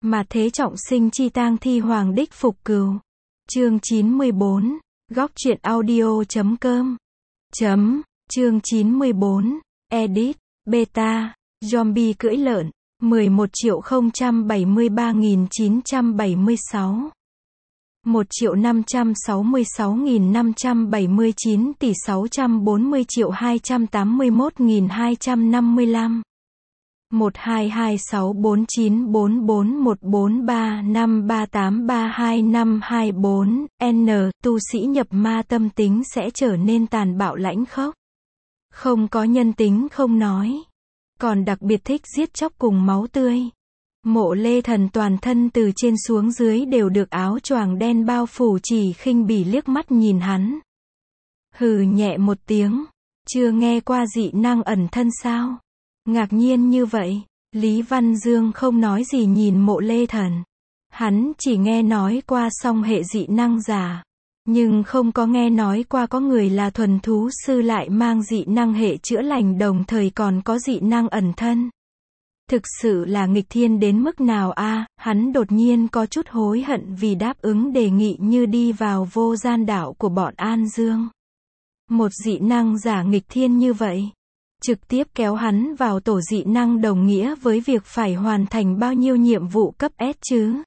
Mà thế trọng sinh chi tang thi hoàng đích phục cừu. Chương 94. Góc truyện audio.com. Chương 94. Edit. Beta. Zombie cưỡi lợn. 11.073.976. 1.566.579 tỷ 640.281.255. 12264944143538322524. N. Tu sĩ nhập ma tâm tính sẽ trở nên tàn bạo lãnh khốc. Không có nhân tính không nói. Còn đặc biệt thích giết chóc cùng máu tươi. Mộ Lê Thần toàn thân từ trên xuống dưới đều được áo choàng đen bao phủ, chỉ khinh bỉ liếc mắt nhìn hắn. Hừ nhẹ một tiếng. Chưa nghe qua dị năng ẩn thân sao? Ngạc nhiên như vậy, Lý Văn Dương không nói gì nhìn Mộ Lê Thần. Hắn chỉ nghe nói qua song hệ dị năng giả. Nhưng không có nghe nói qua có người là thuần thú sư lại mang dị năng hệ chữa lành đồng thời còn có dị năng ẩn thân. Thực sự là nghịch thiên đến mức nào a? Hắn đột nhiên có chút hối hận vì đáp ứng đề nghị như đi vào vô gian đảo của bọn An Dương. Một dị năng giả nghịch thiên như vậy, trực tiếp kéo hắn vào tổ dị năng đồng nghĩa với việc phải hoàn thành bao nhiêu nhiệm vụ cấp S chứ.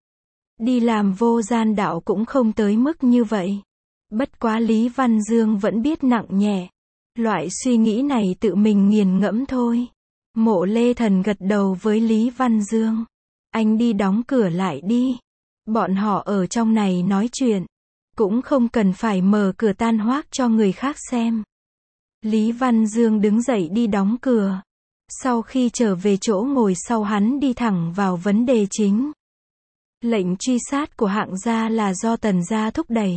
Đi làm vô gian đạo cũng không tới mức như vậy. Bất quá Lý Văn Dương vẫn biết nặng nhẹ. Loại suy nghĩ này tự mình nghiền ngẫm thôi. Mộ Lê Thần gật đầu với Lý Văn Dương. Anh đi đóng cửa lại đi. Bọn họ ở trong này nói chuyện. Cũng không cần phải mở cửa tan hoác cho người khác xem. Lý Văn Dương đứng dậy đi đóng cửa. Sau khi trở về chỗ ngồi sau, hắn đi thẳng vào vấn đề chính. Lệnh truy sát của Hạng gia là do Tần gia thúc đẩy.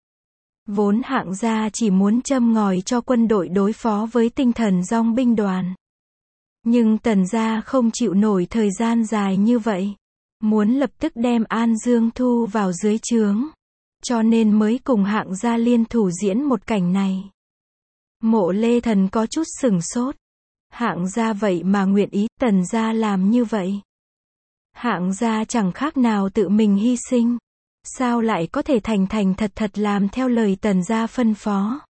Vốn Hạng gia chỉ muốn châm ngòi cho quân đội đối phó với tinh thần dong binh đoàn. Nhưng Tần gia không chịu nổi thời gian dài như vậy. Muốn lập tức đem An Dương thu vào dưới trướng. Cho nên mới cùng Hạng gia liên thủ diễn một cảnh này. Mộ Lê Thần có chút sửng sốt. Hạng gia vậy mà nguyện ý Tần gia làm như vậy. Hạng gia chẳng khác nào tự mình hy sinh. Sao lại có thể thành thật làm theo lời Tần gia phân phó?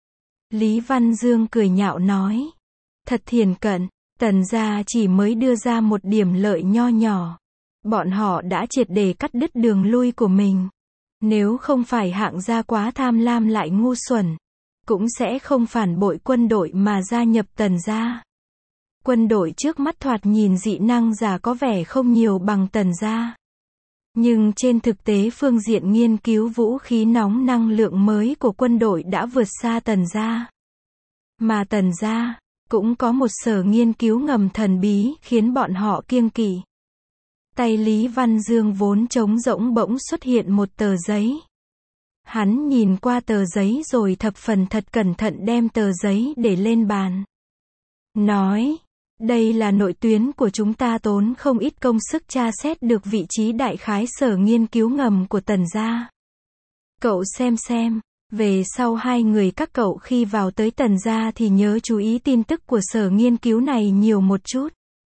Lý Văn Dương cười nhạo nói. Thật thiền cận, Tần gia chỉ mới đưa ra một điểm lợi nho nhỏ. Bọn họ đã triệt để cắt đứt đường lui của mình. Nếu không phải Hạng gia quá tham lam lại ngu xuẩn, cũng sẽ không phản bội quân đội mà gia nhập Tần gia. Quân đội trước mắt thoạt nhìn dị năng giả có vẻ không nhiều bằng Tần gia. Nhưng trên thực tế phương diện nghiên cứu vũ khí nóng năng lượng mới của quân đội đã vượt xa Tần gia. Mà Tần gia cũng có một sở nghiên cứu ngầm thần bí khiến bọn họ kiêng kỵ. Tay Lý Văn Dương vốn trống rỗng bỗng xuất hiện một tờ giấy. Hắn nhìn qua tờ giấy rồi thập phần thật cẩn thận đem tờ giấy để lên bàn. Nói, đây là nội tuyến của chúng ta, tốn không ít công sức tra xét được vị trí đại khái sở nghiên cứu ngầm của Tần gia. Cậu xem, về sau hai người các cậu khi vào tới Tần gia thì nhớ chú ý tin tức của sở nghiên cứu này nhiều một chút.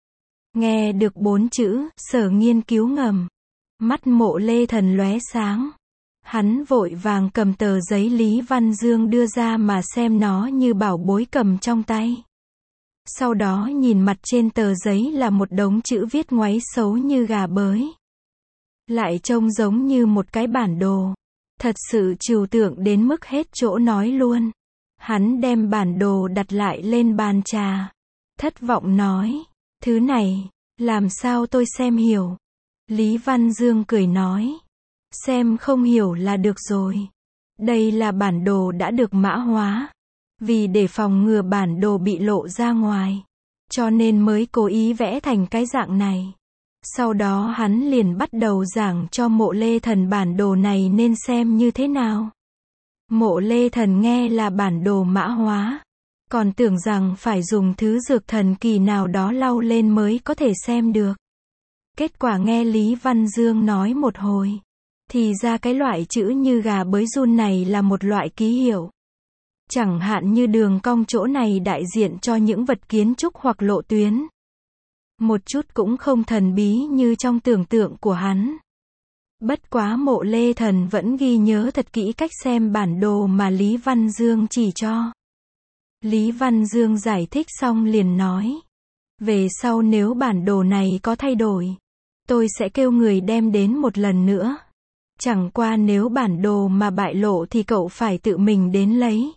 Nghe được 4 chữ, sở nghiên cứu ngầm. Mắt Mộ Lê Thần lóe sáng. Hắn vội vàng cầm tờ giấy Lý Văn Dương đưa ra mà xem nó như bảo bối cầm trong tay. Sau đó nhìn mặt trên tờ giấy là một đống chữ viết ngoáy xấu như gà bới. Lại trông giống như một cái bản đồ. Thật sự trừu tượng đến mức hết chỗ nói luôn. Hắn đem bản đồ đặt lại lên bàn trà. Thất vọng nói, thứ này, làm sao tôi xem hiểu? Lý Văn Dương cười nói, xem không hiểu là được rồi. Đây là bản đồ đã được mã hóa. Vì để phòng ngừa bản đồ bị lộ ra ngoài, cho nên mới cố ý vẽ thành cái dạng này. Sau đó hắn liền bắt đầu giảng cho Mộ Lê Thần bản đồ này nên xem như thế nào. Mộ Lê Thần nghe là bản đồ mã hóa, còn tưởng rằng phải dùng thứ dược thần kỳ nào đó lau lên mới có thể xem được. Kết quả nghe Lý Văn Dương nói một hồi, thì ra cái loại chữ như gà bới run này là một loại ký hiệu. Chẳng hạn như đường cong chỗ này đại diện cho những vật kiến trúc hoặc lộ tuyến. Một chút cũng không thần bí như trong tưởng tượng của hắn. Bất quá Mộ Lê Thần vẫn ghi nhớ thật kỹ cách xem bản đồ mà Lý Văn Dương chỉ cho. Lý Văn Dương giải thích xong liền nói. Về sau nếu bản đồ này có thay đổi, tôi sẽ kêu người đem đến một lần nữa. Chẳng qua nếu bản đồ mà bại lộ thì cậu phải tự mình đến lấy.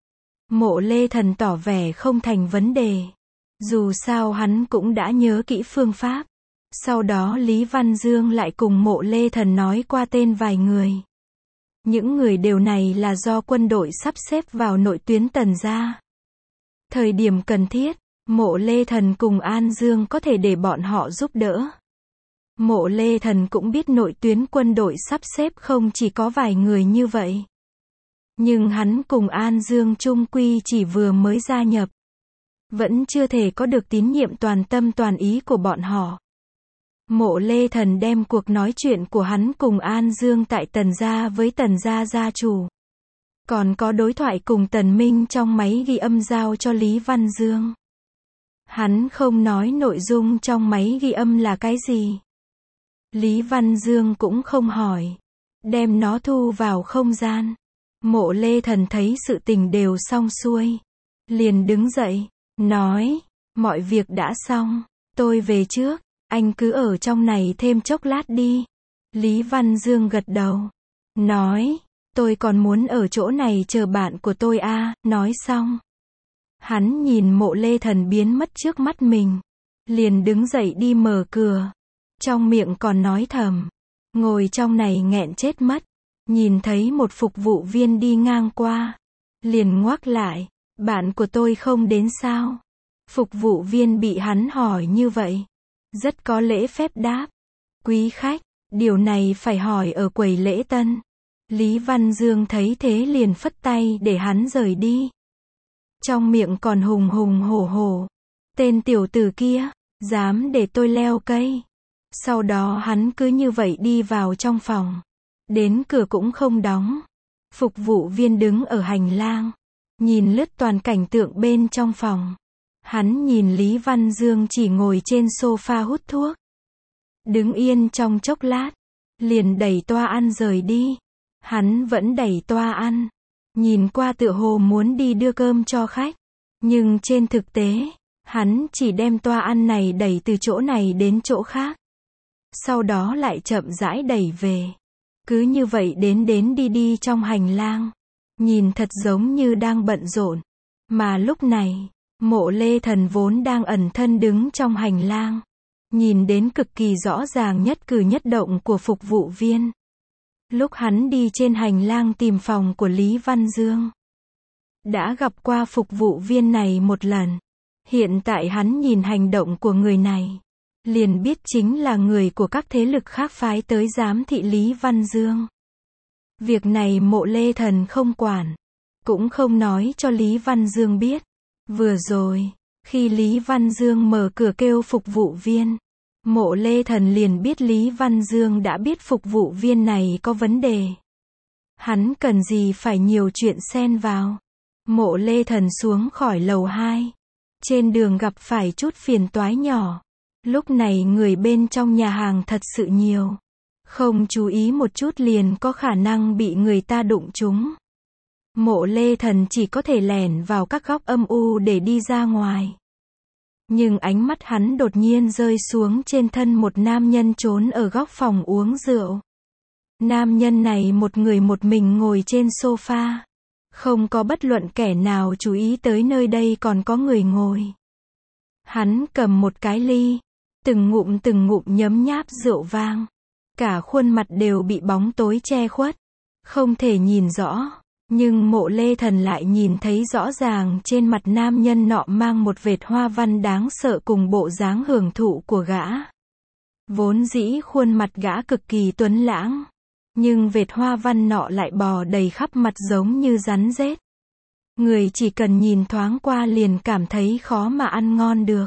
Mộ Lê Thần tỏ vẻ không thành vấn đề. Dù sao hắn cũng đã nhớ kỹ phương pháp. Sau đó Lý Văn Dương lại cùng Mộ Lê Thần nói qua tên vài người. Những người đều này là do quân đội sắp xếp vào nội tuyến Tần gia. Thời điểm cần thiết, Mộ Lê Thần cùng An Dương có thể để bọn họ giúp đỡ. Mộ Lê Thần cũng biết nội tuyến quân đội sắp xếp không chỉ có vài người như vậy. Nhưng hắn cùng An Dương chung quy chỉ vừa mới gia nhập. Vẫn chưa thể có được tín nhiệm toàn tâm toàn ý của bọn họ. Mộ Lê Thần đem cuộc nói chuyện của hắn cùng An Dương tại Tần gia với Tần gia gia chủ. Còn có đối thoại cùng Tần Minh trong máy ghi âm giao cho Lý Văn Dương. Hắn không nói nội dung trong máy ghi âm là cái gì. Lý Văn Dương cũng không hỏi. Đem nó thu vào không gian. Mộ Lê Thần thấy sự tình đều xong xuôi. Liền đứng dậy, nói, mọi việc đã xong, tôi về trước, anh cứ ở trong này thêm chốc lát đi. Lý Văn Dương gật đầu, nói, tôi còn muốn ở chỗ này chờ bạn của tôi à, nói xong. Hắn nhìn Mộ Lê Thần biến mất trước mắt mình. Liền đứng dậy đi mở cửa. Trong miệng còn nói thầm. Ngồi trong này nghẹn chết mất. Nhìn thấy một phục vụ viên đi ngang qua. Liền ngoác lại. Bạn của tôi không đến sao? Phục vụ viên bị hắn hỏi như vậy. Rất có lễ phép đáp. Quý khách, điều này phải hỏi ở quầy lễ tân. Lý Văn Dương thấy thế liền phất tay để hắn rời đi. Trong miệng còn hùng hùng hổ hổ. Tên tiểu tử kia, dám để tôi leo cây. Sau đó hắn cứ như vậy đi vào trong phòng. Đến cửa cũng không đóng. Phục vụ viên đứng ở hành lang. Nhìn lướt toàn cảnh tượng bên trong phòng. Hắn nhìn Lý Văn Dương chỉ ngồi trên sofa hút thuốc. Đứng yên trong chốc lát. Liền đẩy toa ăn rời đi. Hắn vẫn đẩy toa ăn. Nhìn qua tựa hồ muốn đi đưa cơm cho khách. Nhưng trên thực tế, hắn chỉ đem toa ăn này đẩy từ chỗ này đến chỗ khác. Sau đó lại chậm rãi đẩy về. Cứ như vậy đến đi trong hành lang. Nhìn thật giống như đang bận rộn. Mà lúc này, Mộ Lê Thần vốn đang ẩn thân đứng trong hành lang. Nhìn đến cực kỳ rõ ràng nhất cử nhất động của phục vụ viên. Lúc hắn đi trên hành lang tìm phòng của Lý Văn Dương. Đã gặp qua phục vụ viên này một lần. Hiện tại hắn nhìn hành động của người này. Liền biết chính là người của các thế lực khác phái tới giám thị Lý Văn Dương. Việc này Mộ Lê Thần không quản. Cũng không nói cho Lý Văn Dương biết. Vừa rồi, khi Lý Văn Dương mở cửa kêu phục vụ viên. Mộ Lê Thần liền biết Lý Văn Dương đã biết phục vụ viên này có vấn đề. Hắn cần gì phải nhiều chuyện xen vào. Mộ Lê Thần xuống khỏi lầu 2. Trên đường gặp phải chút phiền toái nhỏ. Lúc này người bên trong nhà hàng thật sự nhiều. Không chú ý một chút liền có khả năng bị người ta đụng trúng. Mộ Lê Thần chỉ có thể lẻn vào các góc âm u để đi ra ngoài. Nhưng ánh mắt hắn đột nhiên rơi xuống trên thân một nam nhân trốn ở góc phòng uống rượu. Nam nhân này một người một mình ngồi trên sofa. Không có bất luận kẻ nào chú ý tới nơi đây còn có người ngồi. Hắn cầm một cái ly. Từng ngụm nhấm nháp rượu vang. Cả khuôn mặt đều bị bóng tối che khuất. Không thể nhìn rõ. Nhưng Mộ Lê Thần lại nhìn thấy rõ ràng trên mặt nam nhân nọ mang một vệt hoa văn đáng sợ cùng bộ dáng hưởng thụ của gã. Vốn dĩ khuôn mặt gã cực kỳ tuấn lãng. Nhưng vệt hoa văn nọ lại bò đầy khắp mặt giống như rắn rết. Người chỉ cần nhìn thoáng qua liền cảm thấy khó mà ăn ngon được.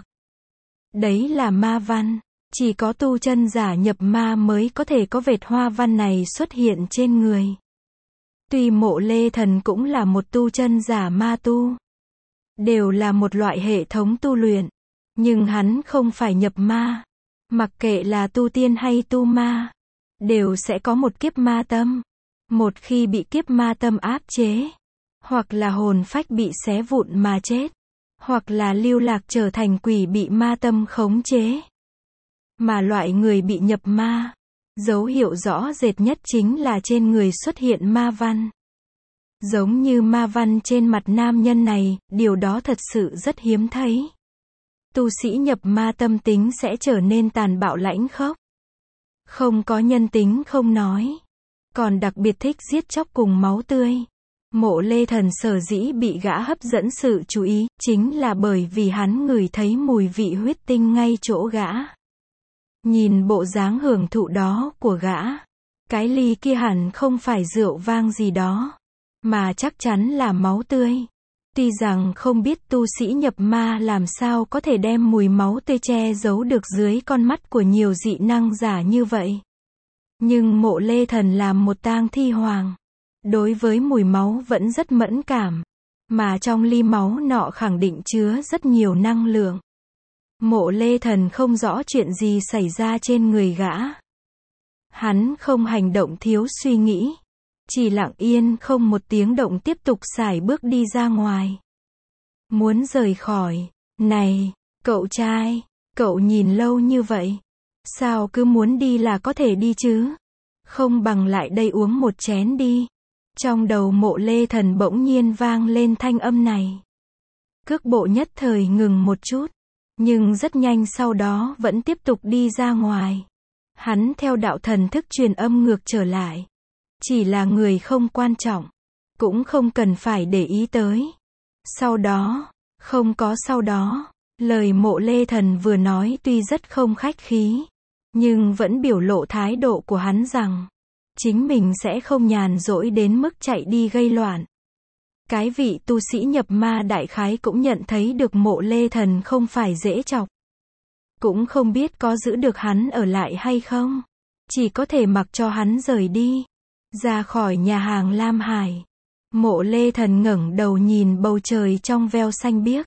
Đấy là ma văn. Chỉ có tu chân giả nhập ma mới có thể có vệt hoa văn này xuất hiện trên người. Tuy Mộ Lê Thần cũng là một tu chân giả ma tu. Đều là một loại hệ thống tu luyện. Nhưng hắn không phải nhập ma. Mặc kệ là tu tiên hay tu ma, đều sẽ có một kiếp ma tâm. Một khi bị kiếp ma tâm áp chế, hoặc là hồn phách bị xé vụn mà chết, hoặc là lưu lạc trở thành quỷ bị ma tâm khống chế. Mà loại người bị nhập ma, dấu hiệu rõ rệt nhất chính là trên người xuất hiện ma văn. Giống như ma văn trên mặt nam nhân này, điều đó thật sự rất hiếm thấy. Tu sĩ nhập ma tâm tính sẽ trở nên tàn bạo lãnh khốc. Không có nhân tính không nói. Còn đặc biệt thích giết chóc cùng máu tươi. Mộ Lê Thần sở dĩ bị gã hấp dẫn sự chú ý, chính là bởi vì hắn ngửi thấy mùi vị huyết tinh ngay chỗ gã. Nhìn bộ dáng hưởng thụ đó của gã, cái ly kia hẳn không phải rượu vang gì đó, mà chắc chắn là máu tươi. Tuy rằng không biết tu sĩ nhập ma làm sao có thể đem mùi máu tươi che giấu được dưới con mắt của nhiều dị năng giả như vậy. Nhưng Mộ Lê Thần làm một tang thi hoàng, đối với mùi máu vẫn rất mẫn cảm, mà trong ly máu nọ khẳng định chứa rất nhiều năng lượng. Mộ Lê Thần không rõ chuyện gì xảy ra trên người gã. Hắn không hành động thiếu suy nghĩ, chỉ lặng yên không một tiếng động tiếp tục sải bước đi ra ngoài. Muốn rời khỏi. Này, cậu trai, cậu nhìn lâu như vậy, sao cứ muốn đi là có thể đi chứ? Không bằng lại đây uống một chén đi. Trong đầu Mộ Lê Thần bỗng nhiên vang lên thanh âm này. Cước bộ nhất thời ngừng một chút, nhưng rất nhanh sau đó vẫn tiếp tục đi ra ngoài. Hắn theo đạo thần thức truyền âm ngược trở lại. Chỉ là người không quan trọng, cũng không cần phải để ý tới. Sau đó, không có sau đó, lời Mộ Lê Thần vừa nói tuy rất không khách khí, nhưng vẫn biểu lộ thái độ của hắn rằng, chính mình sẽ không nhàn rỗi đến mức chạy đi gây loạn. Cái vị tu sĩ nhập ma đại khái cũng nhận thấy được Mộ Lê Thần không phải dễ chọc. Cũng không biết có giữ được hắn ở lại hay không. Chỉ có thể mặc cho hắn rời đi. Ra khỏi nhà hàng Lam Hải. Mộ Lê Thần ngẩng đầu nhìn bầu trời trong veo xanh biếc.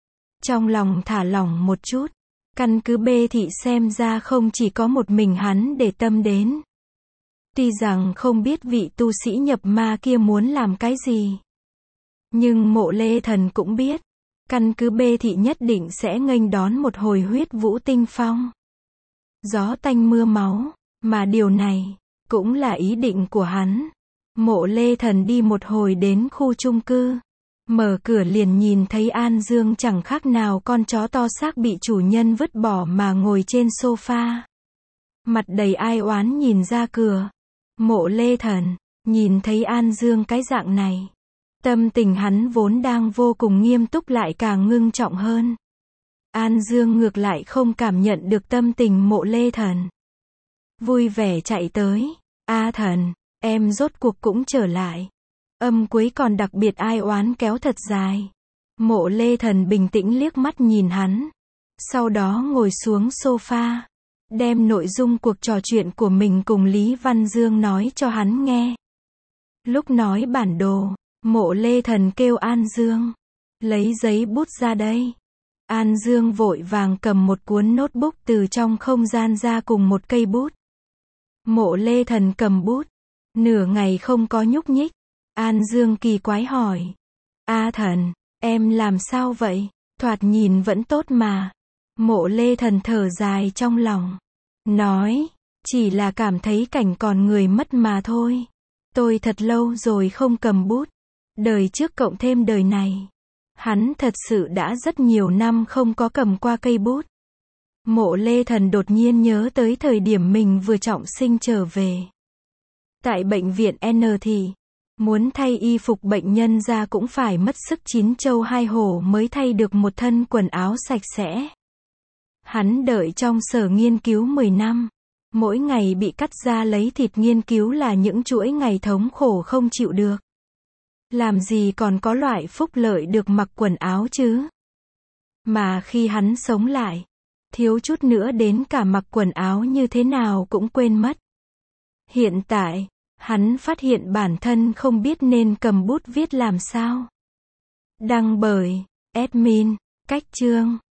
Trong lòng thả lỏng một chút. Căn cứ Bê Thị xem ra không chỉ có một mình hắn để tâm đến. Tuy rằng không biết vị tu sĩ nhập ma kia muốn làm cái gì. Nhưng Mộ Lê Thần cũng biết. Căn cứ Bê Thị nhất định sẽ nghênh đón một hồi huyết vũ tinh phong. Gió tanh mưa máu. Mà điều này cũng là ý định của hắn. Mộ Lê Thần đi một hồi đến khu chung cư. Mở cửa liền nhìn thấy An Dương chẳng khác nào con chó to xác bị chủ nhân vứt bỏ mà ngồi trên sofa. Mặt đầy ai oán nhìn ra cửa. Mộ Lê Thần nhìn thấy An Dương cái dạng này. Tâm tình hắn vốn đang vô cùng nghiêm túc lại càng ngưng trọng hơn. An Dương ngược lại không cảm nhận được tâm tình Mộ Lê Thần. Vui vẻ chạy tới. A Thần, em rốt cuộc cũng trở lại. Âm cuối còn đặc biệt ai oán kéo thật dài. Mộ Lê Thần bình tĩnh liếc mắt nhìn hắn. Sau đó ngồi xuống sofa. Đem nội dung cuộc trò chuyện của mình cùng Lý Văn Dương nói cho hắn nghe. Lúc nói bản đồ, Mộ Lê Thần kêu An Dương. Lấy giấy bút ra đây. An Dương vội vàng cầm một cuốn notebook từ trong không gian ra cùng một cây bút. Mộ Lê Thần cầm bút. Nửa ngày không có nhúc nhích. An Dương kỳ quái hỏi. A Thần, em làm sao vậy? Thoạt nhìn vẫn tốt mà. Mộ Lê Thần thở dài trong lòng. Nói, chỉ là cảm thấy cảnh còn người mất mà thôi. Tôi thật lâu rồi không cầm bút. Đời trước cộng thêm đời này. Hắn thật sự đã rất nhiều năm không có cầm qua cây bút. Mộ Lê Thần đột nhiên nhớ tới thời điểm mình vừa trọng sinh trở về. Tại bệnh viện N thì, muốn thay y phục bệnh nhân ra cũng phải mất sức chín châu hai hổ mới thay được một thân quần áo sạch sẽ. Hắn đợi trong sở nghiên cứu 10 năm. Mỗi ngày bị cắt ra lấy thịt nghiên cứu là những chuỗi ngày thống khổ không chịu được. Làm gì còn có loại phúc lợi được mặc quần áo chứ? Mà khi hắn sống lại, thiếu chút nữa đến cả mặc quần áo như thế nào cũng quên mất. Hiện tại, hắn phát hiện bản thân không biết nên cầm bút viết làm sao. Đăng bởi admin, Cách Chương.